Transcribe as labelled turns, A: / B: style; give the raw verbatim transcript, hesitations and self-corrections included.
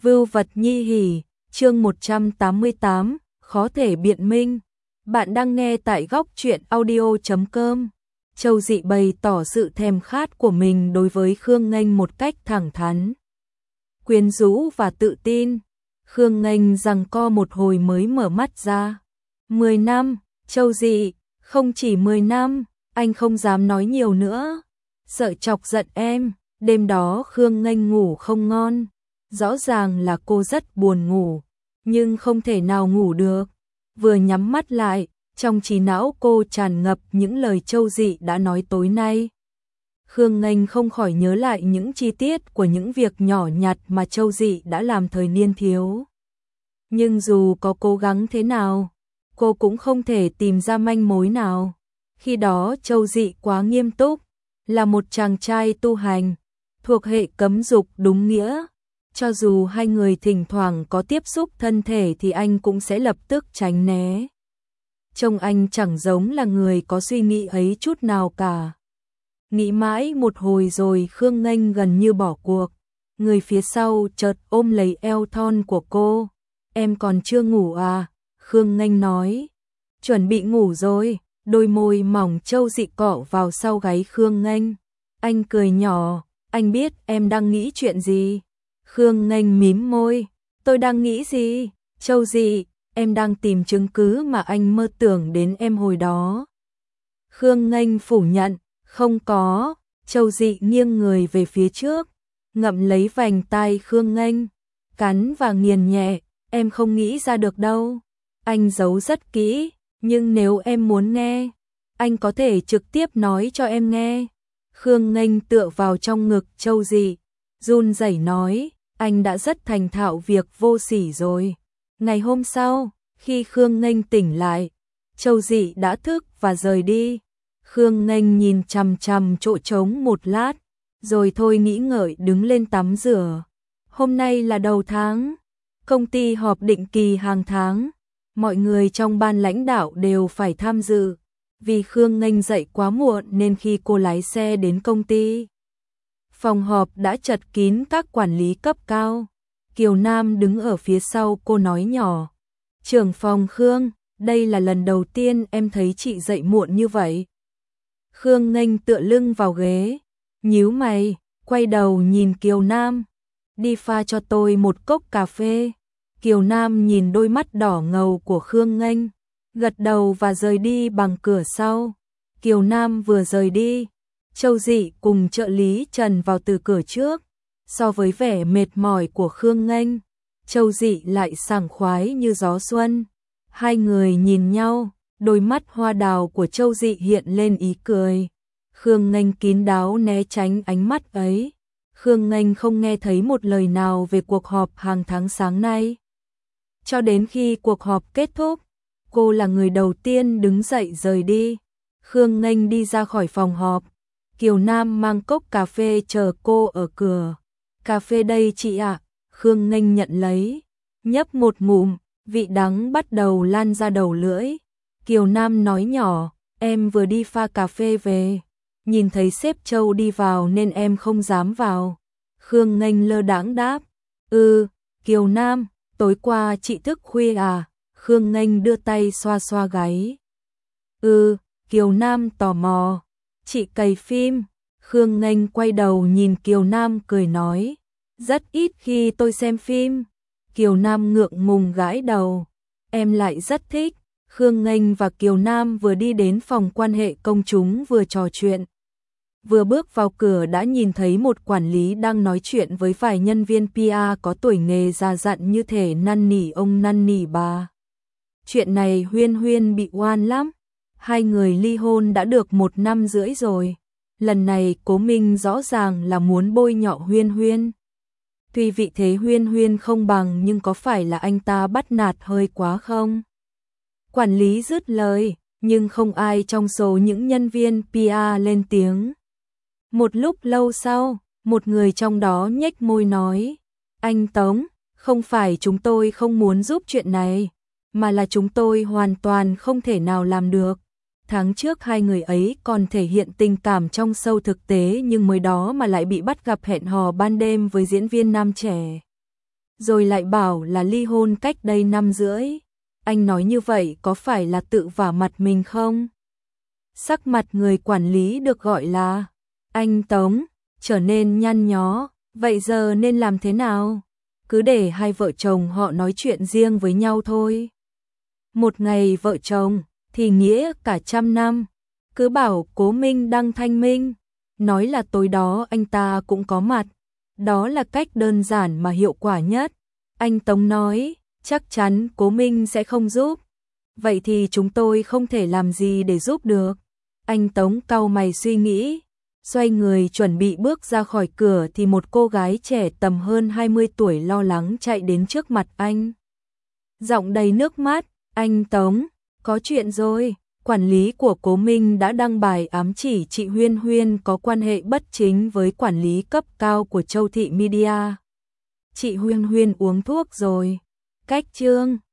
A: Vưu vật nhi hỉ, chương một trăm tám mươi tám, khó thể biện minh. Bạn đang nghe tại góc truyện audio chấm com. Châu Dị bày tỏ sự thèm khát của mình đối với Khương Nghênh một cách thẳng thắn, quyến rũ và tự tin. Khương Nghênh giằng co một hồi mới mở mắt ra. Mười năm, Châu Dị, không chỉ mười năm, anh không dám nói nhiều nữa. Sợ chọc giận em, đêm đó Khương Nghênh ngủ không ngon. Rõ ràng là cô rất buồn ngủ, nhưng không thể nào ngủ được. Vừa nhắm mắt lại, trong trí não cô tràn ngập những lời Châu Dị đã nói tối nay. Khương Nghênh không khỏi nhớ lại những chi tiết của những việc nhỏ nhặt mà Châu Dị đã làm thời niên thiếu. Nhưng dù có cố gắng thế nào, cô cũng không thể tìm ra manh mối nào. Khi đó Châu Dị quá nghiêm túc, là một chàng trai tu hành, thuộc hệ cấm dục đúng nghĩa. Cho dù hai người thỉnh thoảng có tiếp xúc thân thể thì anh cũng sẽ lập tức tránh né. Trông anh chẳng giống là người có suy nghĩ ấy chút nào cả. Nghĩ mãi một hồi rồi Khương Nghênh gần như bỏ cuộc. Người phía sau chợt ôm lấy eo thon của cô. Em còn chưa ngủ à? Khương Nghênh nói. Chuẩn bị ngủ rồi. Đôi môi mỏng Châu Dị cọ vào sau gáy Khương Nghênh. Anh cười nhỏ. Anh biết em đang nghĩ chuyện gì. Khương Nghênh mím môi. Tôi đang nghĩ gì? Châu Dị, em đang tìm chứng cứ mà anh mơ tưởng đến em hồi đó. Khương Nghênh phủ nhận. Không có. Châu Dị nghiêng người về phía trước, ngậm lấy vành tai Khương Nghênh, cắn và nghiền nhẹ. Em không nghĩ ra được đâu. Anh giấu rất kỹ, nhưng nếu em muốn nghe, anh có thể trực tiếp nói cho em nghe. Khương Nghênh tựa vào trong ngực Châu Dị, run rẩy nói. Anh đã rất thành thạo việc vô sỉ rồi. Ngày hôm sau, khi Khương Nghênh tỉnh lại, Châu Dị đã thức và rời đi. Khương Nghênh nhìn chằm chằm chỗ trống một lát, rồi thôi nghĩ ngợi đứng lên tắm rửa. Hôm nay là đầu tháng, công ty họp định kỳ hàng tháng, mọi người trong ban lãnh đạo đều phải tham dự. Vì Khương Nghênh dậy quá muộn nên khi cô lái xe đến công ty, phòng họp đã chật kín các quản lý cấp cao. Kiều Nam đứng ở phía sau cô nói nhỏ. Trưởng phòng Khương, đây là lần đầu tiên em thấy chị dậy muộn như vậy. Khương Nghênh tựa lưng vào ghế, nhíu mày, quay đầu nhìn Kiều Nam. Đi pha cho tôi một cốc cà phê. Kiều Nam nhìn đôi mắt đỏ ngầu của Khương Nghênh, gật đầu và rời đi bằng cửa sau. Kiều Nam vừa rời đi, Châu Dị cùng trợ lý Trần vào từ cửa trước. So với vẻ mệt mỏi của Khương Nghênh, Châu Dị lại sảng khoái như gió xuân. Hai người nhìn nhau, đôi mắt hoa đào của Châu Dị hiện lên ý cười. Khương Nghênh kín đáo né tránh ánh mắt ấy. Khương Nghênh không nghe thấy một lời nào về cuộc họp hàng tháng sáng nay. Cho đến khi cuộc họp kết thúc, cô là người đầu tiên đứng dậy rời đi. Khương Nghênh đi ra khỏi phòng họp. Kiều Nam mang cốc cà phê chờ cô ở cửa. Cà phê đây chị ạ. Khương Nghênh nhận lấy, nhấp một ngụm, vị đắng bắt đầu lan ra đầu lưỡi. Kiều Nam nói nhỏ, em vừa đi pha cà phê về, nhìn thấy sếp Châu đi vào nên em không dám vào. Khương Nghênh lơ đãng đáp, ừ. Kiều Nam, tối qua chị thức khuya à? Khương Nghênh đưa tay xoa xoa gáy. Ừ. Kiều Nam tò mò, chị cày phim. Khương Nghênh quay đầu nhìn Kiều Nam cười nói, rất ít khi tôi xem phim. Kiều Nam ngượng ngùng gãi đầu, em lại rất thích. Khương Nghênh và Kiều Nam vừa đi đến phòng quan hệ công chúng vừa trò chuyện. Vừa bước vào cửa đã nhìn thấy một quản lý đang nói chuyện với vài nhân viên pê e có tuổi nghề già dặn như thể năn nỉ ông năn nỉ bà. Chuyện này Huyên Huyên bị oan lắm. Hai người ly hôn đã được một năm rưỡi rồi. Lần này Cố Minh rõ ràng là muốn bôi nhọ Huyên Huyên. Tuy vị thế Huyên Huyên không bằng nhưng có phải là anh ta bắt nạt hơi quá không? Quản lý dứt lời, nhưng không ai trong số những nhân viên pê e lên tiếng. Một lúc lâu sau, một người trong đó nhếch môi nói, anh Tống, không phải chúng tôi không muốn giúp chuyện này, mà là chúng tôi hoàn toàn không thể nào làm được. Tháng trước hai người ấy còn thể hiện tình cảm trong show thực tế nhưng mới đó mà lại bị bắt gặp hẹn hò ban đêm với diễn viên nam trẻ. rồi lại bảo là ly hôn cách đây năm rưỡi. Anh nói như vậy có phải là tự vả mặt mình không? Sắc mặt người quản lý được gọi là anh Tống trở nên nhăn nhó, vậy giờ nên làm thế nào? Cứ để hai vợ chồng họ nói chuyện riêng với nhau thôi. Một ngày vợ chồng thì nghĩa cả trăm năm. Cứ bảo Cố Minh đăng thanh minh, nói là tối đó anh ta cũng có mặt. Đó là cách đơn giản mà hiệu quả nhất. Anh Tống nói, chắc chắn Cố Minh sẽ không giúp. Vậy thì chúng tôi không thể làm gì để giúp được. Anh Tống cau mày suy nghĩ, xoay người chuẩn bị bước ra khỏi cửa thì một cô gái trẻ tầm hơn hai mươi tuổi lo lắng chạy đến trước mặt anh. Giọng đầy nước mắt, anh Tống, có chuyện rồi. Quản lý của Cố Minh đã đăng bài ám chỉ chị Huyên Huyên có quan hệ bất chính với quản lý cấp cao của Châu Thị Media. Chị Huyên Huyên uống thuốc rồi. Cách chương